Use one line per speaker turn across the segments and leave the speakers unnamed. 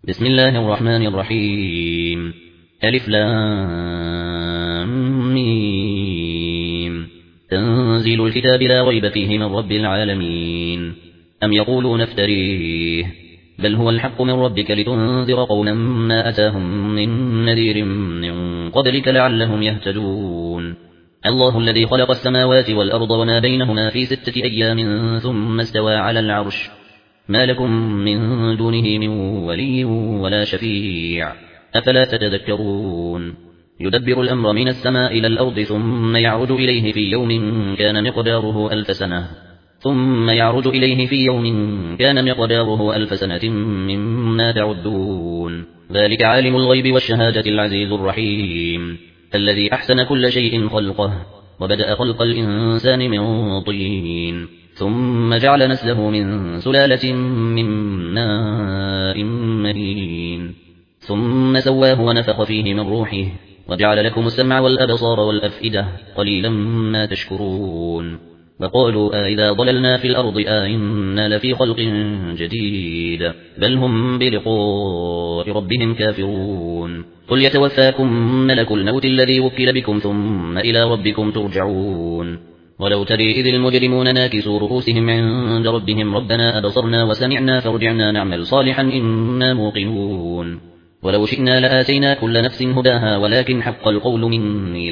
بسم الله الرحمن الرحيم. ألف لام ميم. تنزيل الكتاب لا ريب فيه من رب العالمين. أم يقولون افتريه، بل هو الحق من ربك لتنذر قوما ما أتاهم من نذير من قبلك لعلهم يهتدون. الله الذي خلق السماوات والأرض وما بينهما في 6 أيام ثم استوى على العرش، ما لكم من دونه من ولي ولا شفيع، أفلا تتذكرون. يدبر الأمر من السماء إلى الأرض ثم يعرج إليه في يوم كان مقداره 1000 سنة مما تعدون. ذلك عالم الغيب والشهادة العزيز الرحيم، الذي أحسن كل شيء خلقه وبدأ خلق الإنسان من طين ثم جعل نسله من سلالة من ماء مهين ثم سواه ونفخ فيه من روحه وجعل لكم السمع والأبصار والأفئدة قليلا ما تشكرون. وقالوا أئذا ضللنا في الأرض أئنا لفي خلق جديد، بل هم بلقاء ربهم كافرون. قل يتوفاكم ملك الموت الذي وكل بكم ثم إلى ربكم ترجعون. ولو ترى إذ المجرمون ناكسوا رؤوسهم عند ربهم ربنا أبصرنا وسمعنا فارجعنا نعمل صالحا إنا موقنون. ولو شئنا لآتينا كل نفس هداها ولكن حق القول مني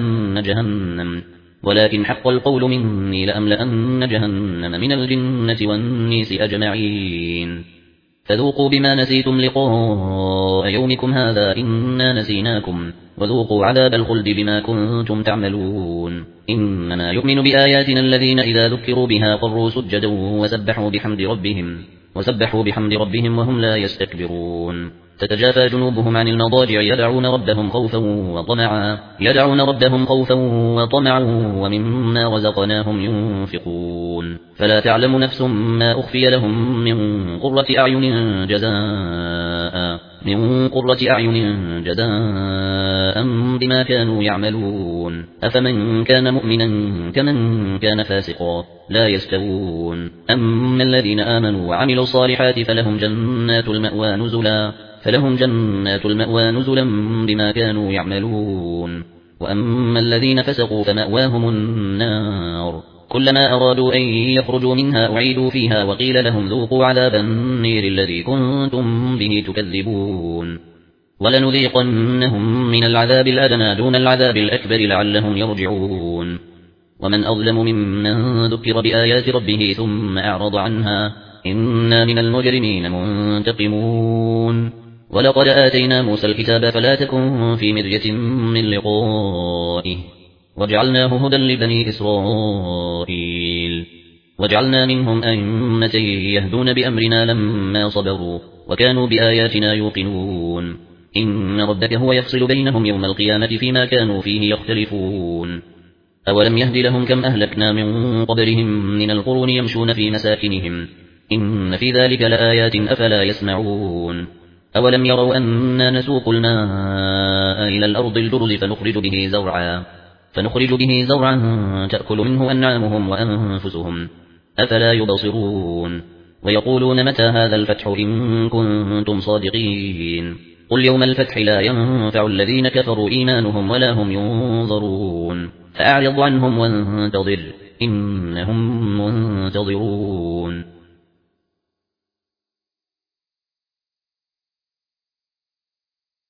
لأملأن جهنم من الجنة والنيس أجمعين. فذوقوا بما نسيتم لقاء يومكم هذا إنا نسيناكم وذوقوا عذاب الخلد بما كنتم تعملون. إنما يؤمن بآياتنا الذين إذا ذكروا بها قروا سجدا وسبحوا بحمد ربهم وهم لا يستكبرون. تتجافى جنوبهم عن المضاجع يدعون ربهم خوفا وطمعا ومما رزقناهم ينفقون. فلا تعلم نفس ما أخفي لهم من قرة أعين جزاء بما كانوا يعملون. أفمن كان مؤمنا كمن كان فاسقا لا يستوون. أما الذين آمنوا وعملوا الصالحات فلهم جنات المأوى نزلا بما كانوا يعملون. وأما الذين فسقوا فمأواهم النار، كلما أرادوا أن يخرجوا منها أعيدوا فيها وقيل لهم ذوقوا عذاب النير الذي كنتم به تكذبون. ولنذيقنهم من العذاب الأدنى دون العذاب الأكبر لعلهم يرجعون. ومن أظلم ممن ذكر بآيات ربه ثم أعرض عنها إنا من المجرمين منتقمون. ولقد آتينا موسى الكتاب فلا تكن في مرية من لقائه وجعلناه هدى لبني إسرائيل. وجعلنا منهم أئمة يهدون بأمرنا لما صبروا وكانوا بآياتنا يوقنون. إن ربك هو يفصل بينهم يوم القيامة فيما كانوا فيه يختلفون. أولم يهد لهم كم أهلكنا من قبلهم من القرون يمشون في مساكنهم إن في ذلك لآيات أفلا يسمعون. أولم يروا أننا نسوق الماء إلى الأرض الجرز فنخرج به زرعا تأكل منه أنعامهم وأنفسهم أفلا يبصرون. ويقولون متى هذا الفتح إن كنتم صادقين. قل يوم الفتح لا ينفع الذين كفروا إيمانهم ولا هم ينظرون. فأعرض عنهم وانتظر إنهم منتظرون.